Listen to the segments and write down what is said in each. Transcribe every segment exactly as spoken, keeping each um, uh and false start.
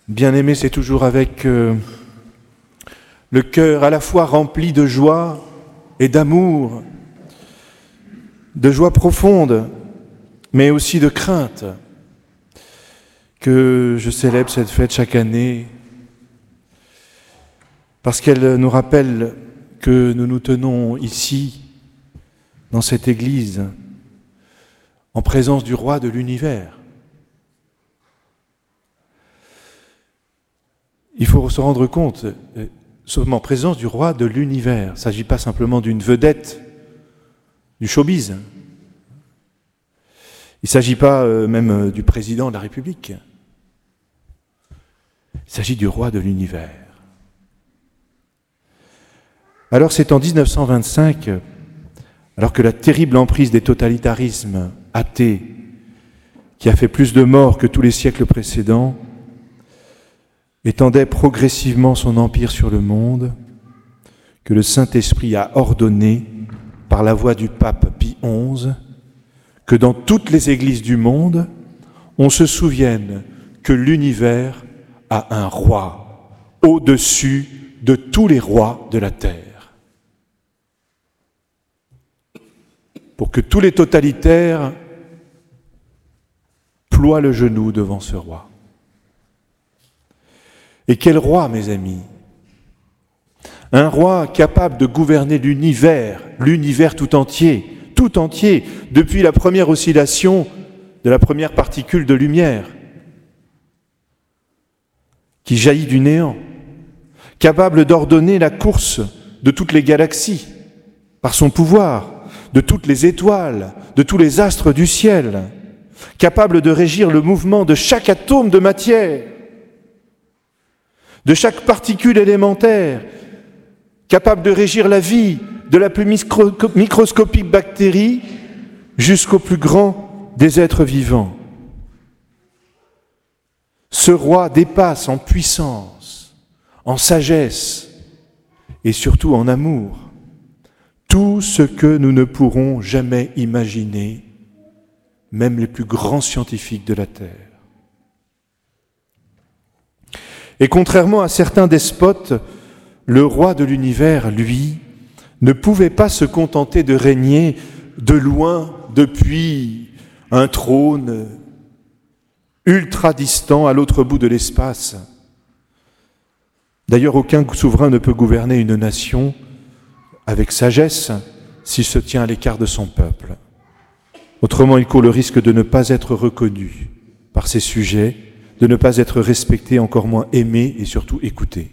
Bien-aimé, c'est toujours avec euh, le cœur à la fois rempli de joie et d'amour, de joie profonde, mais aussi de crainte, que je célèbre cette fête chaque année, parce qu'elle nous rappelle que nous nous tenons ici, dans cette église, en présence du roi de l'univers. Il faut se rendre compte, nous sommes en présence du roi de l'univers. Il ne s'agit pas simplement d'une vedette du showbiz. Il ne s'agit pas euh, même euh, du président de la République. Il s'agit du roi de l'univers. Alors c'est en dix-neuf cent vingt-cinq, alors que la terrible emprise des totalitarismes athées, qui a fait plus de morts que tous les siècles précédents, étendait progressivement son empire sur le monde, que le Saint-Esprit a ordonné, par la voix du pape Pie onze, que dans toutes les églises du monde, on se souvienne que l'univers a un roi au-dessus de tous les rois de la terre. Pour que tous les totalitaires ploient le genou devant ce roi. Et quel roi, mes amis? Un roi capable de gouverner l'univers, l'univers tout entier, tout entier, depuis la première oscillation de la première particule de lumière, qui jaillit du néant, capable d'ordonner la course de toutes les galaxies, par son pouvoir, de toutes les étoiles, de tous les astres du ciel, capable de régir le mouvement de chaque atome de matière, de chaque particule élémentaire, capable de régir la vie de la plus micro- microscopique bactérie jusqu'au plus grand des êtres vivants. Ce roi dépasse en puissance, en sagesse et surtout en amour tout ce que nous ne pourrons jamais imaginer, même les plus grands scientifiques de la Terre. Et contrairement à certains despotes, le roi de l'univers, lui, ne pouvait pas se contenter de régner de loin depuis un trône ultra distant à l'autre bout de l'espace. D'ailleurs, aucun souverain ne peut gouverner une nation avec sagesse s'il se tient à l'écart de son peuple. Autrement, il court le risque de ne pas être reconnu par ses sujets, de ne pas être respecté, encore moins aimé et surtout écouté.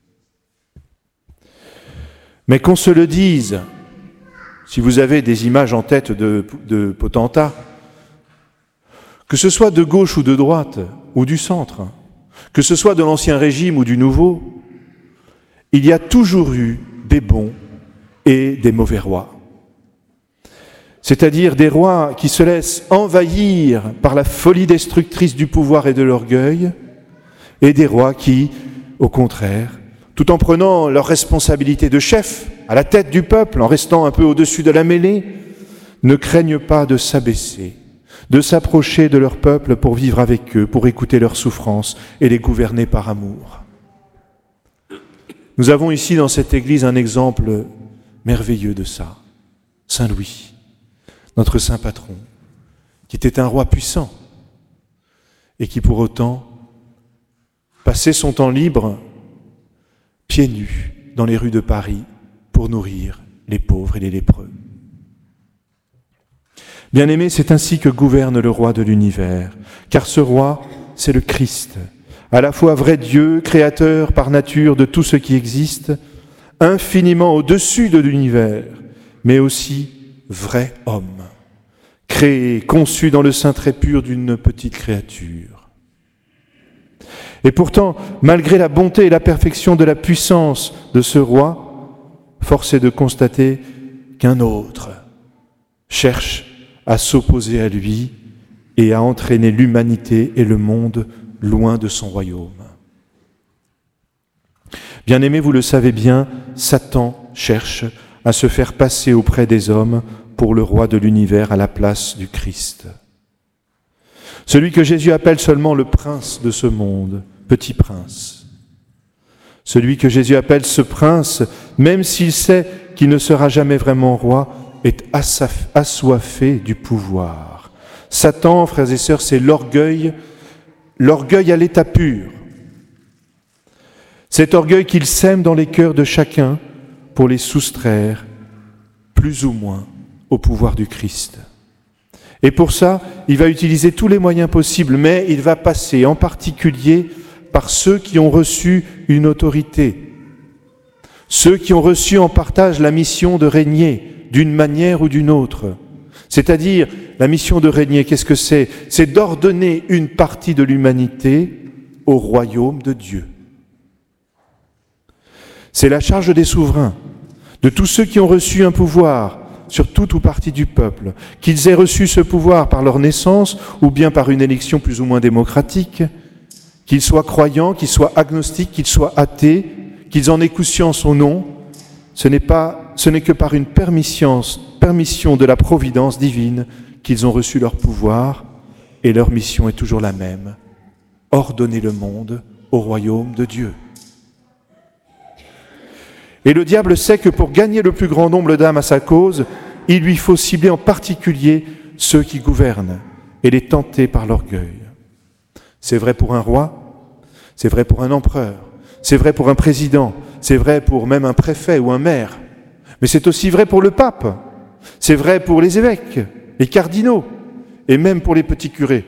Mais qu'on se le dise, si vous avez des images en tête de, de potentats, que ce soit de gauche ou de droite, ou du centre, que ce soit de l'ancien régime ou du nouveau, il y a toujours eu des bons et des mauvais rois. C'est-à-dire des rois qui se laissent envahir par la folie destructrice du pouvoir et de l'orgueil, et des rois qui, au contraire, tout en prenant leur responsabilité de chef à la tête du peuple, en restant un peu au-dessus de la mêlée, ne craignent pas de s'abaisser, de s'approcher de leur peuple pour vivre avec eux, pour écouter leurs souffrances et les gouverner par amour. Nous avons ici dans cette église un exemple merveilleux de ça, Saint Louis, notre saint patron, qui était un roi puissant et qui pour autant passait son temps libre pieds nus dans les rues de Paris pour nourrir les pauvres et les lépreux. Bien-aimés, c'est ainsi que gouverne le roi de l'univers, car ce roi, c'est le Christ, à la fois vrai Dieu, créateur par nature de tout ce qui existe, infiniment au-dessus de l'univers, mais aussi vrai homme, créé, conçu dans le sein très pur d'une petite créature. Et pourtant, malgré la bonté et la perfection de la puissance de ce roi, force est de constater qu'un autre cherche à s'opposer à lui et à entraîner l'humanité et le monde loin de son royaume. Bien-aimés, vous le savez bien, Satan cherche à se faire passer auprès des hommes pour le roi de l'univers à la place du Christ. Celui que Jésus appelle seulement le prince de ce monde, petit prince. Celui que Jésus appelle ce prince, même s'il sait qu'il ne sera jamais vraiment roi, est assoiffé du pouvoir. Satan, frères et sœurs, c'est l'orgueil, l'orgueil à l'état pur. Cet orgueil qu'il sème dans les cœurs de chacun pour les soustraire, plus ou moins, au pouvoir du Christ. Et pour ça, il va utiliser tous les moyens possibles, mais il va passer en particulier par ceux qui ont reçu une autorité, ceux qui ont reçu en partage la mission de régner d'une manière ou d'une autre. C'est-à-dire, la mission de régner, qu'est-ce que c'est ? C'est d'ordonner une partie de l'humanité au royaume de Dieu. C'est la charge des souverains, de tous ceux qui ont reçu un pouvoir sur toute ou partie du peuple, qu'ils aient reçu ce pouvoir par leur naissance ou bien par une élection plus ou moins démocratique, qu'ils soient croyants, qu'ils soient agnostiques, qu'ils soient athées, qu'ils en aient conscience ou non, ce n'est pas, ce n'est que par une permission, permission de la providence divine qu'ils ont reçu leur pouvoir, et leur mission est toujours la même, ordonner le monde au royaume de Dieu. Et le diable sait que pour gagner le plus grand nombre d'âmes à sa cause, il lui faut cibler en particulier ceux qui gouvernent et les tenter par l'orgueil. C'est vrai pour un roi, c'est vrai pour un empereur, c'est vrai pour un président, c'est vrai pour même un préfet ou un maire, mais c'est aussi vrai pour le pape, c'est vrai pour les évêques, les cardinaux et même pour les petits curés.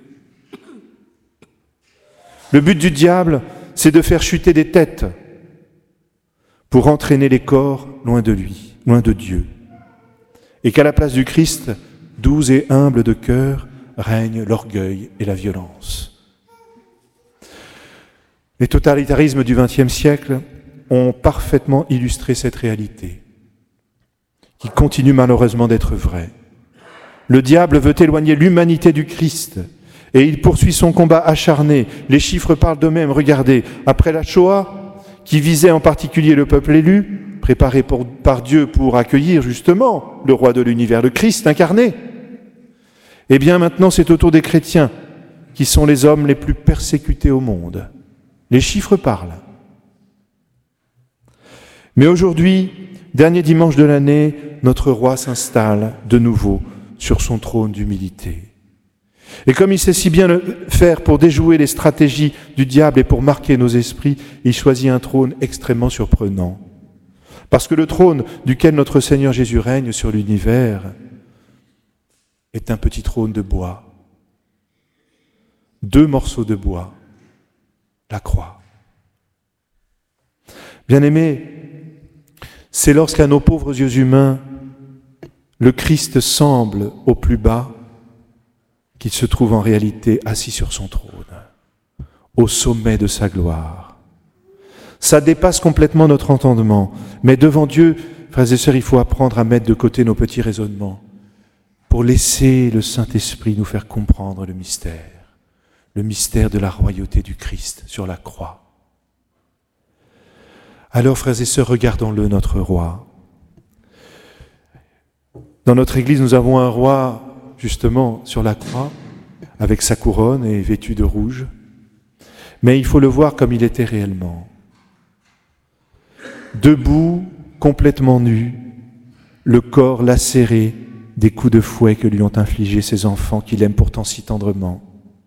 Le but du diable, c'est de faire chuter des têtes pour entraîner les corps loin de lui, loin de Dieu. Et qu'à la place du Christ, doux et humble de cœur, règne l'orgueil et la violence. Les totalitarismes du vingtième siècle ont parfaitement illustré cette réalité, qui continue malheureusement d'être vraie. Le diable veut éloigner l'humanité du Christ, et il poursuit son combat acharné. Les chiffres parlent d'eux-mêmes. Regardez, après la Shoah, qui visait en particulier le peuple élu, préparé pour, par Dieu pour accueillir justement le roi de l'univers, le Christ incarné. Eh bien maintenant, c'est au tour des chrétiens, qui sont les hommes les plus persécutés au monde. Les chiffres parlent. Mais aujourd'hui, dernier dimanche de l'année, notre roi s'installe de nouveau sur son trône d'humilité. Et comme il sait si bien le faire pour déjouer les stratégies du diable et pour marquer nos esprits, il choisit un trône extrêmement surprenant. Parce que le trône duquel notre Seigneur Jésus règne sur l'univers est un petit trône de bois. Deux morceaux de bois, la croix. Bien-aimés, c'est lorsqu'à nos pauvres yeux humains, le Christ semble au plus bas, qu'il se trouve en réalité assis sur son trône, au sommet de sa gloire. Ça dépasse complètement notre entendement, mais devant Dieu, frères et sœurs, il faut apprendre à mettre de côté nos petits raisonnements pour laisser le Saint-Esprit nous faire comprendre le mystère, le mystère de la royauté du Christ sur la croix. Alors, frères et sœurs, regardons-le, notre roi. Dans notre Église, nous avons un roi justement sur la croix, avec sa couronne et vêtu de rouge. Mais il faut le voir comme il était réellement. Debout, complètement nu, le corps lacéré des coups de fouet que lui ont infligés ses enfants qu'il aime pourtant si tendrement.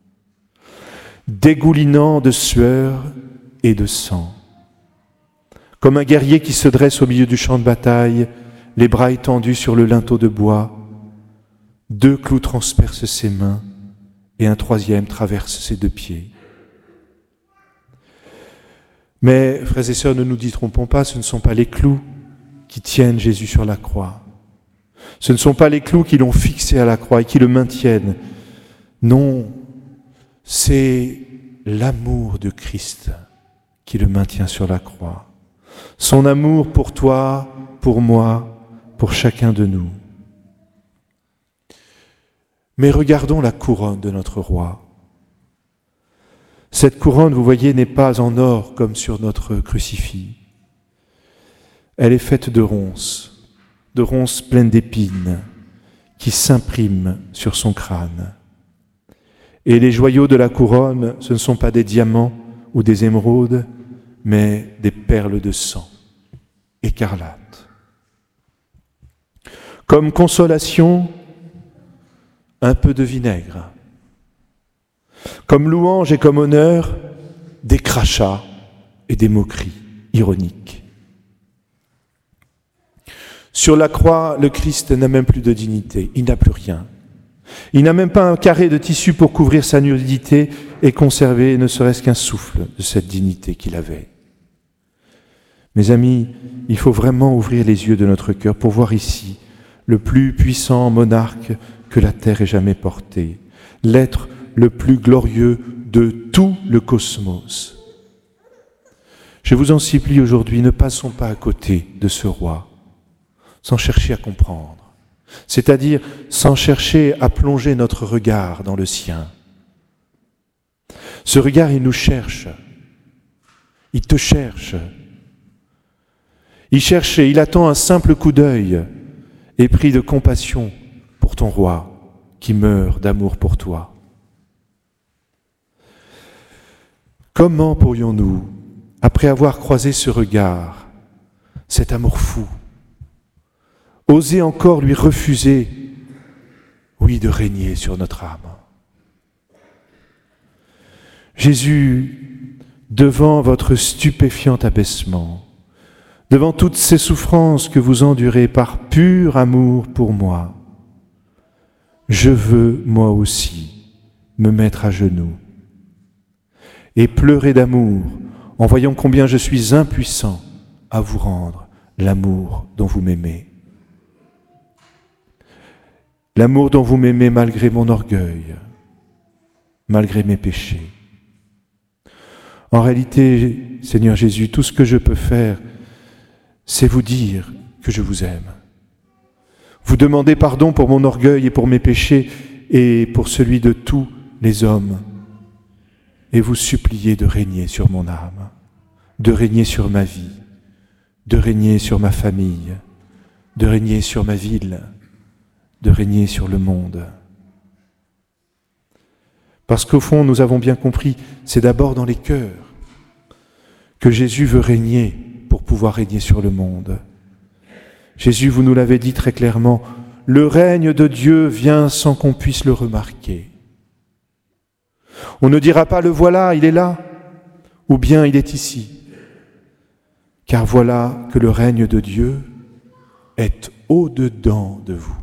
Dégoulinant de sueur et de sang. Comme un guerrier qui se dresse au milieu du champ de bataille, les bras étendus sur le linteau de bois, deux clous transpercent ses mains et un troisième traverse ses deux pieds. Mais, frères et sœurs, ne nous y trompons pas, ce ne sont pas les clous qui tiennent Jésus sur la croix. Ce ne sont pas les clous qui l'ont fixé à la croix et qui le maintiennent. Non, c'est l'amour de Christ qui le maintient sur la croix. Son amour pour toi, pour moi, pour chacun de nous. Mais regardons la couronne de notre roi. Cette couronne, vous voyez, n'est pas en or comme sur notre crucifix. Elle est faite de ronces, de ronces pleines d'épines qui s'impriment sur son crâne. Et les joyaux de la couronne, ce ne sont pas des diamants ou des émeraudes, mais des perles de sang, écarlates. Comme consolation, un peu de vinaigre. Comme louange et comme honneur, des crachats et des moqueries ironiques. Sur la croix, le Christ n'a même plus de dignité, il n'a plus rien. Il n'a même pas un carré de tissu pour couvrir sa nudité et conserver ne serait-ce qu'un souffle de cette dignité qu'il avait. Mes amis, il faut vraiment ouvrir les yeux de notre cœur pour voir ici le plus puissant monarque que la terre ait jamais porté, l'être le plus glorieux de tout le cosmos. Je vous en supplie aujourd'hui, ne passons pas à côté de ce roi, sans chercher à comprendre, c'est-à-dire sans chercher à plonger notre regard dans le sien. Ce regard, il nous cherche, il te cherche. Il cherche et il attend un simple coup d'œil, épris de compassion pour ton roi qui meurt d'amour pour toi. Comment pourrions-nous, après avoir croisé ce regard, cet amour fou, oser encore lui refuser, oui, de régner sur notre âme? Jésus, devant votre stupéfiant abaissement, devant toutes ces souffrances que vous endurez par pur amour pour moi, je veux, moi aussi, me mettre à genoux et pleurer d'amour en voyant combien je suis impuissant à vous rendre l'amour dont vous m'aimez. L'amour dont vous m'aimez malgré mon orgueil, malgré mes péchés. En réalité, Seigneur Jésus, tout ce que je peux faire, c'est vous dire que je vous aime. Vous demander pardon pour mon orgueil et pour mes péchés et pour celui de tous les hommes. Et vous supplier de régner sur mon âme, de régner sur ma vie, de régner sur ma famille, de régner sur ma ville, de régner sur le monde. Parce qu'au fond, nous avons bien compris, c'est d'abord dans les cœurs que Jésus veut régner pour pouvoir régner sur le monde. Jésus, vous nous l'avez dit très clairement, le règne de Dieu vient sans qu'on puisse le remarquer. On ne dira pas le voilà, il est là, ou bien il est ici. Car voilà que le règne de Dieu est au-dedans de vous.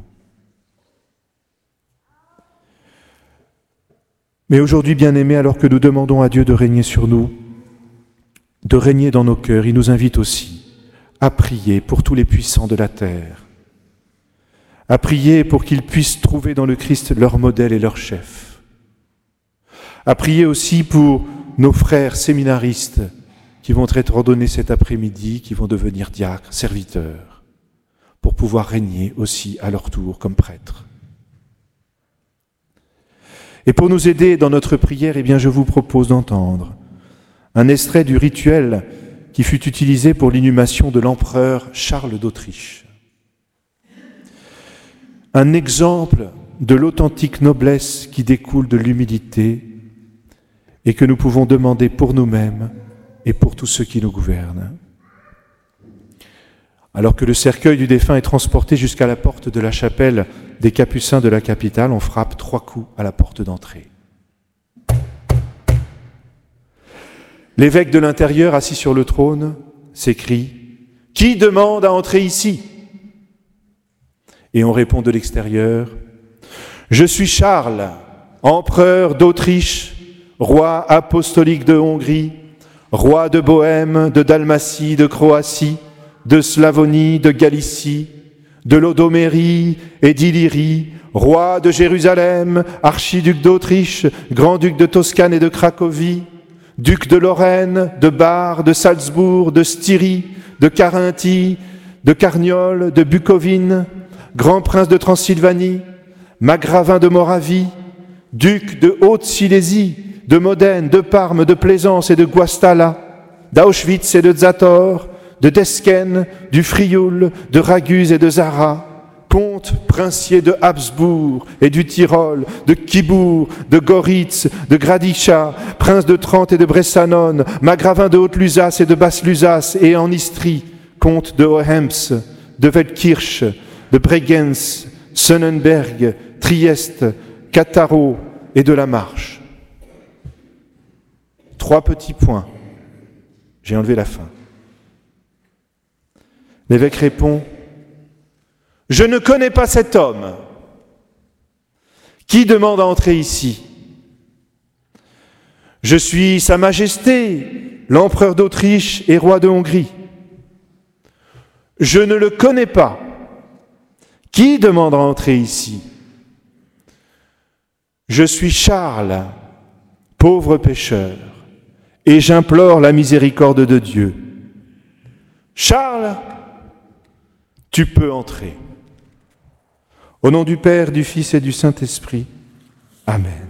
Mais aujourd'hui, bien-aimés, alors que nous demandons à Dieu de régner sur nous, de régner dans nos cœurs, il nous invite aussi à prier pour tous les puissants de la terre, à prier pour qu'ils puissent trouver dans le Christ leur modèle et leur chef, à prier aussi pour nos frères séminaristes qui vont être ordonnés cet après-midi, qui vont devenir diacres, serviteurs, pour pouvoir régner aussi à leur tour comme prêtres. Et pour nous aider dans notre prière, eh bien, je vous propose d'entendre un extrait du rituel qui fut utilisé pour l'inhumation de l'empereur Charles d'Autriche. Un exemple de l'authentique noblesse qui découle de l'humilité et que nous pouvons demander pour nous-mêmes et pour tous ceux qui nous gouvernent. Alors que le cercueil du défunt est transporté jusqu'à la porte de la chapelle des Capucins de la capitale, on frappe trois coups à la porte d'entrée. L'évêque de l'intérieur, assis sur le trône, s'écrie « Qui demande à entrer ici ?» Et on répond de l'extérieur « Je suis Charles, empereur d'Autriche, roi apostolique de Hongrie, roi de Bohême, de Dalmatie, de Croatie, de Slavonie, de Galicie, de l'Odomérie et d'Illyrie, roi de Jérusalem, archiduc d'Autriche, grand-duc de Toscane et de Cracovie, duc de Lorraine, de Bar, de Salzbourg, de Styrie, de Carinthie, de Carniole, de Bucovine, grand prince de Transylvanie, magravin de Moravie, duc de Haute-Silésie, de Modène, de Parme, de Plaisance et de Guastalla, d'Auschwitz et de Zator, de Desken, du Frioul, de Raguse et de Zara, comte princier de Habsbourg et du Tyrol, de Kibourg, de Goritz, de Gradisha, prince de Trente et de Bressanone, magravin de Haute-Lusace et de Basse-Lusace, et en Istrie, comte de Hohems, de Feldkirch, de Bregenz, Sonnenberg, Trieste, Cattaro et de la Marche. Trois petits points. J'ai enlevé la fin. L'évêque répond: je ne connais pas cet homme. Qui demande à entrer ici? Je suis Sa Majesté, l'empereur d'Autriche et roi de Hongrie. Je ne le connais pas. Qui demande à entrer ici? Je suis Charles, pauvre pécheur, et j'implore la miséricorde de Dieu. Charles, tu peux entrer. Au nom du Père, du Fils et du Saint-Esprit. Amen.